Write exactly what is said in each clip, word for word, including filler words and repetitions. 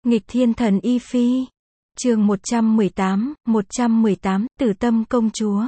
Nghịch thiên thần Y Phi. Chương một trăm mười tám, một trăm mười tám, Tử Tâm công chúa.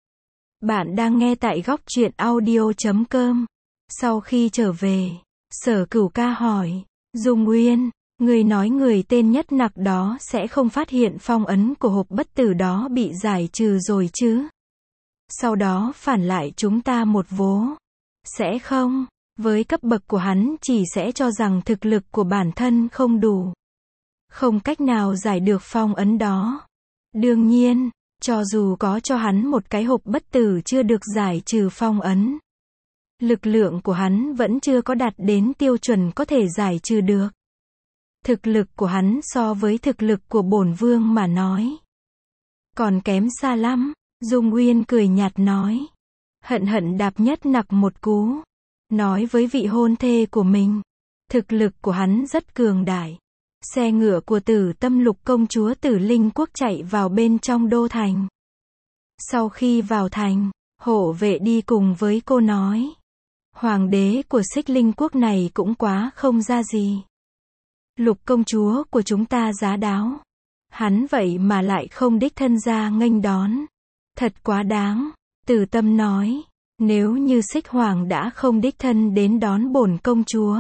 Bạn đang nghe tại góc truyện audio chấm com. Sau khi trở về, Sở Cửu Ca hỏi, Dung Uyên, người nói người tên Nhất Nặc đó sẽ không phát hiện phong ấn của hộp bất tử đó bị giải trừ rồi chứ? Sau đó phản lại chúng ta một vố. Sẽ không, với cấp bậc của hắn chỉ sẽ cho rằng thực lực của bản thân không đủ, không cách nào giải được phong ấn đó. Đương nhiên, cho dù có cho hắn một cái hộp bất tử chưa được giải trừ phong ấn, lực lượng của hắn vẫn chưa có đạt đến tiêu chuẩn có thể giải trừ được. Thực lực của hắn so với thực lực của bổn vương mà nói, còn kém xa lắm. Dung Uyên cười nhạt nói. Hận hận đạp Nhất Nặc một cú, nói với vị hôn thê của mình, thực lực của hắn rất cường đại. Xe ngựa của Tử Tâm Lục công chúa Tử Linh Quốc chạy vào bên trong đô thành. Sau khi vào thành, hộ vệ đi cùng với cô nói, hoàng đế của Xích Linh Quốc này cũng quá không ra gì. Lục công chúa của chúng ta giá đáo, hắn vậy mà lại không đích thân ra nghênh đón, thật quá đáng. Tử Tâm nói, nếu như Xích Hoàng đã không đích thân đến đón bổn công chúa,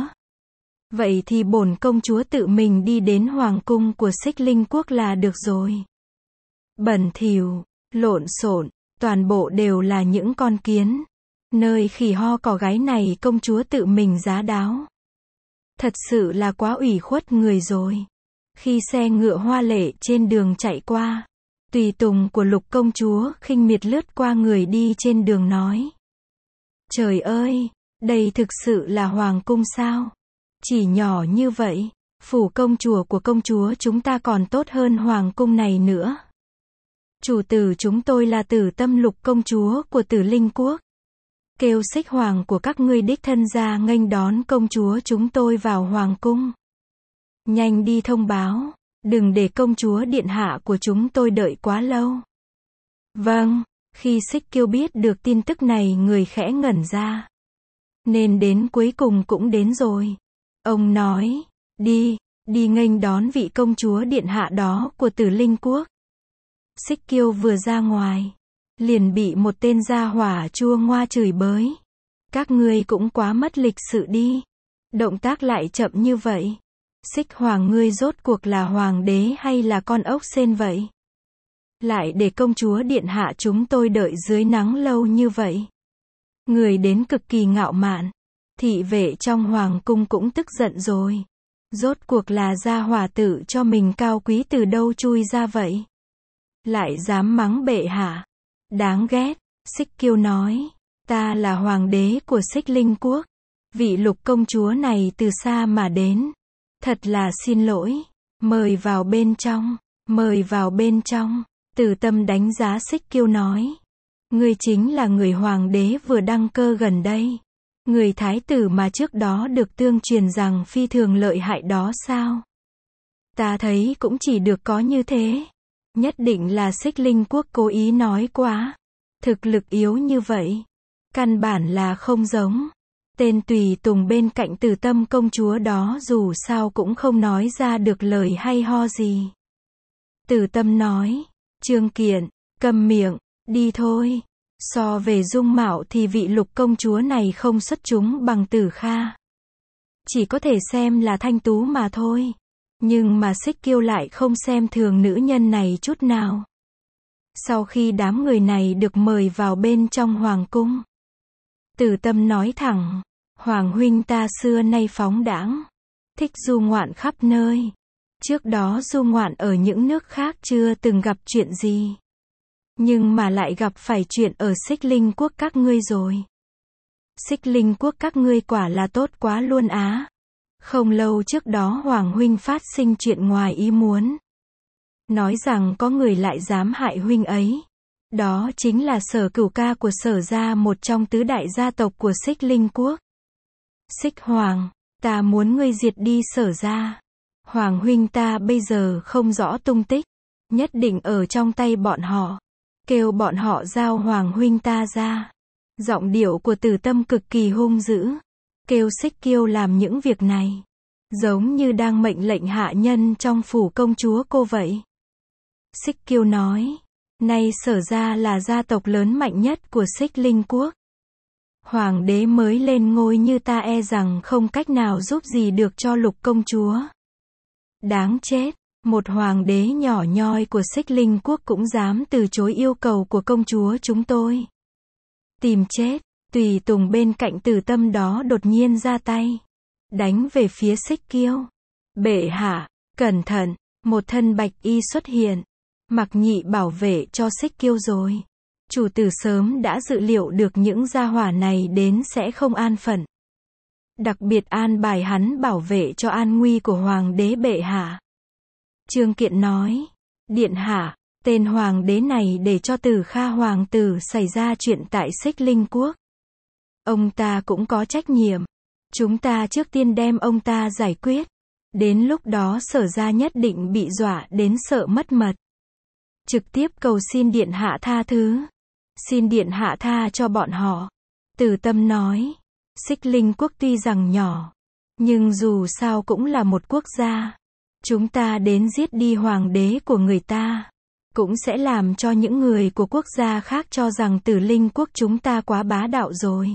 vậy thì bổn công chúa tự mình đi đến hoàng cung của Xích Linh Quốc là được rồi. Bẩn thỉu, lộn xộn, toàn bộ đều là những con kiến. Nơi khỉ ho cò gáy này công chúa tự mình giá đáo, thật sự là quá ủy khuất người rồi. Khi xe ngựa hoa lệ trên đường chạy qua, tùy tùng của Lục công chúa khinh miệt lướt qua người đi trên đường nói, trời ơi, đây thực sự là hoàng cung sao? Chỉ nhỏ như vậy, phủ công chùa của công chúa chúng ta còn tốt hơn hoàng cung này nữa. Chủ tử chúng tôi là Tử Tâm Lục công chúa của Tử Linh Quốc. Kêu Xích Hoàng của các ngươi đích thân ra nghênh đón công chúa chúng tôi vào hoàng cung. Nhanh đi thông báo, đừng để công chúa điện hạ của chúng tôi đợi quá lâu. Vâng. Khi Xích Kiêu biết được tin tức này người khẽ ngẩn ra. Nên đến cuối cùng cũng đến rồi. Ông nói, đi, đi nghênh đón vị công chúa điện hạ đó của Tử Linh Quốc. Xích Kiêu vừa ra ngoài, liền bị một tên gia hỏa chua ngoa chửi bới. Các ngươi cũng quá mất lịch sự đi. Động tác lại chậm như vậy. Xích Hoàng ngươi rốt cuộc là hoàng đế hay là con ốc sên vậy? Lại để công chúa điện hạ chúng tôi đợi dưới nắng lâu như vậy. Người đến cực kỳ ngạo mạn. Thị vệ trong hoàng cung cũng tức giận rồi. Rốt cuộc là gia hỏa tự cho mình cao quý từ đâu chui ra vậy? Lại dám mắng bệ hạ. Đáng ghét. Xích Kiêu nói, ta là hoàng đế của Xích Linh Quốc. Vị Lục công chúa này từ xa mà đến. Thật là xin lỗi. Mời vào bên trong. Mời vào bên trong. Tử Tâm đánh giá Xích Kiêu nói, ngươi chính là người hoàng đế vừa đăng cơ gần đây. Người thái tử mà trước đó được tương truyền rằng phi thường lợi hại đó sao? Ta thấy cũng chỉ được có như thế. Nhất định là Xích Linh Quốc cố ý nói quá. Thực lực yếu như vậy, căn bản là không giống. Tên tùy tùng bên cạnh Tử Tâm công chúa đó dù sao cũng không nói ra được lời hay ho gì. Tử Tâm nói, Trương Kiện, câm miệng, đi thôi. So về dung mạo thì vị Lục công chúa này không xuất chúng bằng Tử Kha. Chỉ có thể xem là thanh tú mà thôi. Nhưng mà Xích Kiêu lại không xem thường nữ nhân này chút nào. Sau khi đám người này được mời vào bên trong hoàng cung, Tử Tâm nói thẳng, hoàng huynh ta xưa nay phóng đãng, thích du ngoạn khắp nơi. Trước đó du ngoạn ở những nước khác chưa từng gặp chuyện gì, nhưng mà lại gặp phải chuyện ở Xích Linh Quốc các ngươi rồi. Xích Linh Quốc các ngươi quả là tốt quá luôn á. Không lâu trước đó hoàng huynh phát sinh chuyện ngoài ý muốn, nói rằng có người lại dám hại huynh ấy. Đó chính là Sở Cửu Ca của Sở gia, một trong tứ đại gia tộc của Xích Linh Quốc. Xích Hoàng, ta muốn ngươi diệt đi Sở gia. Hoàng huynh ta bây giờ không rõ tung tích, nhất định ở trong tay bọn họ. Kêu bọn họ giao hoàng huynh ta ra. Giọng điệu của Tử Tâm cực kỳ hung dữ. Kêu Xích Kiêu làm những việc này. giống như đang mệnh lệnh hạ nhân trong phủ công chúa cô vậy. Xích Kiêu nói, nay Sở gia là gia tộc lớn mạnh nhất của Xích Linh quốc. Hoàng đế mới lên ngôi như ta e rằng không cách nào giúp gì được cho Lục công chúa. Đáng chết, một hoàng đế nhỏ nhoi của Xích Linh quốc cũng dám từ chối yêu cầu của công chúa chúng tôi. Tìm chết, tùy tùng bên cạnh Tử Tâm đó đột nhiên ra tay, đánh về phía Xích Kiêu. Bệ hạ, cẩn thận, một thân bạch y xuất hiện. Mặc Nhị bảo vệ cho Xích Kiêu rồi. Chủ tử sớm đã dự liệu được những gia hỏa này đến sẽ không an phận. Đặc biệt an bài hắn bảo vệ cho an nguy của hoàng đế bệ hạ. Trương Kiện nói, điện hạ, tên hoàng đế này để cho Tử Kha hoàng tử xảy ra chuyện tại Xích Linh quốc. Ông ta cũng có trách nhiệm. Chúng ta trước tiên đem ông ta giải quyết. Đến lúc đó Sở gia nhất định bị dọa đến sợ mất mật. Trực tiếp cầu xin điện hạ tha thứ. Xin điện hạ tha cho bọn họ. Tử Tâm nói, Xích Linh quốc tuy rằng nhỏ, nhưng dù sao cũng là một quốc gia. Chúng ta đến giết đi hoàng đế của người ta, cũng sẽ làm cho những người của quốc gia khác cho rằng Tử Linh quốc chúng ta quá bá đạo rồi.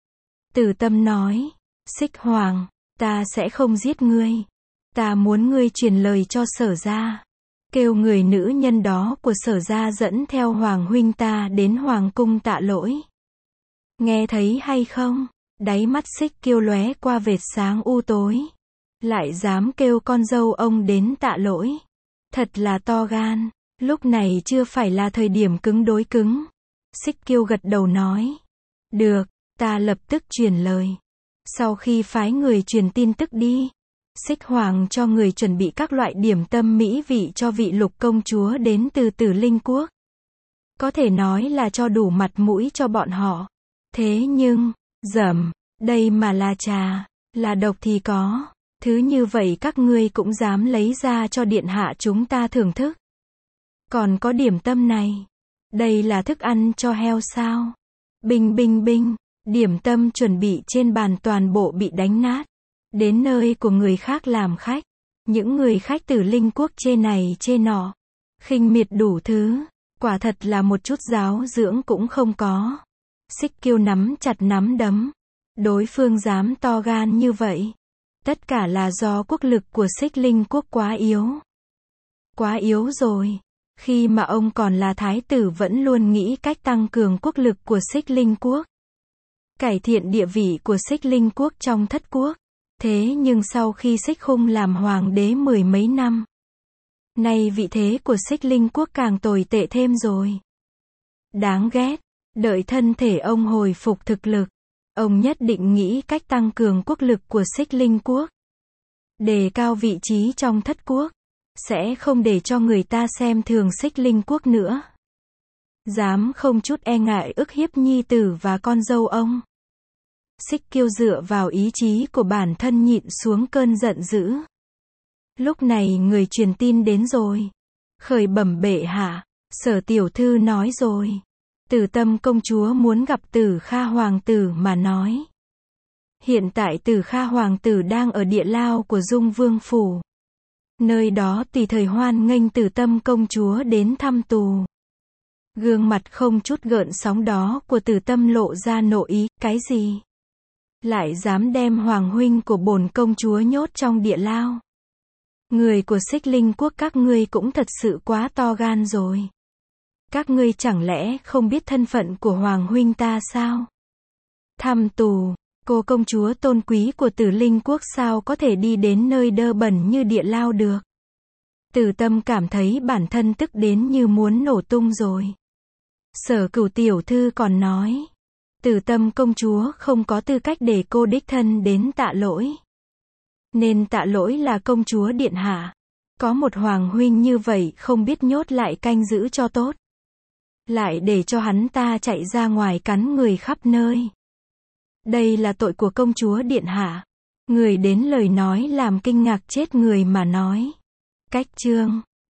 Tử Tâm nói, Xích Hoàng, ta sẽ không giết ngươi. Ta muốn ngươi truyền lời cho Sở gia. Kêu người nữ nhân đó của Sở gia dẫn theo Hoàng huynh ta đến Hoàng cung tạ lỗi. Nghe thấy hay không? Đáy mắt Xích Kiêu lóe qua vệt sáng u tối. Lại dám kêu con dâu ông đến tạ lỗi. Thật là to gan. Lúc này chưa phải là thời điểm cứng đối cứng. Xích Kiêu gật đầu nói. Được, ta lập tức truyền lời. Sau khi phái người truyền tin tức đi. Xích Hoàng cho người chuẩn bị các loại điểm tâm mỹ vị cho vị Lục công chúa đến từ Tử Linh quốc. Có thể nói là cho đủ mặt mũi cho bọn họ. Thế nhưng, dầm, đây mà là trà, là độc thì có. Thứ như vậy các ngươi cũng dám lấy ra cho điện hạ chúng ta thưởng thức. Còn có điểm tâm này. Đây là thức ăn cho heo sao? Binh binh binh, điểm tâm chuẩn bị trên bàn toàn bộ bị đánh nát. Đến nơi của người khác làm khách. Những người khách Tử Linh quốc chê này chê nọ. Khinh miệt đủ thứ. Quả thật là một chút giáo dưỡng cũng không có. Xích Kiêu nắm chặt nắm đấm. Đối phương dám to gan như vậy. Tất cả là do quốc lực của Xích Linh quốc quá yếu. Quá yếu rồi. Khi mà ông còn là thái tử vẫn luôn nghĩ cách tăng cường quốc lực của Xích Linh quốc. Cải thiện địa vị của Xích Linh quốc trong thất quốc. Thế nhưng sau khi Xích Khung làm hoàng đế mười mấy năm. Nay vị thế của Xích Linh quốc càng tồi tệ thêm rồi. Đáng ghét. Đợi thân thể ông hồi phục thực lực. Ông nhất định nghĩ cách tăng cường quốc lực của Xích Linh quốc. Đề cao vị trí trong thất quốc. Sẽ không để cho người ta xem thường Xích Linh quốc nữa. Dám không chút e ngại ức hiếp nhi tử và con dâu ông. Xích Kiêu dựa vào ý chí của bản thân nhịn xuống cơn giận dữ. Lúc này người truyền tin đến rồi. Khởi bẩm bệ hạ, Sở tiểu thư nói rồi. Tử Tâm công chúa muốn gặp Tử Kha hoàng tử mà nói. Hiện tại Tử Kha hoàng tử đang ở địa lao của Dung Vương phủ. Nơi đó tùy thời hoan nghênh Tử Tâm công chúa đến thăm tù. Gương mặt không chút gợn sóng đó của Tử Tâm lộ ra nộ ý, cái gì? Lại dám đem hoàng huynh của bổn công chúa nhốt trong địa lao. Người của Xích Linh quốc các ngươi cũng thật sự quá to gan rồi. Các ngươi chẳng lẽ không biết thân phận của hoàng huynh ta sao? Thăm tù, cô công chúa tôn quý của Tử Linh quốc sao có thể đi đến nơi đơ bẩn như địa lao được? Tử Tâm cảm thấy bản thân tức đến như muốn nổ tung rồi. Sở Cửu tiểu thư còn nói. Tử Tâm công chúa không có tư cách để cô đích thân đến tạ lỗi. Nên tạ lỗi là công chúa điện hạ. Có một hoàng huynh như vậy không biết nhốt lại canh giữ cho tốt. Lại để cho hắn ta chạy ra ngoài cắn người khắp nơi. Đây là tội của công chúa điện hạ. Người đến lời nói làm kinh ngạc chết người mà nói. Cách chương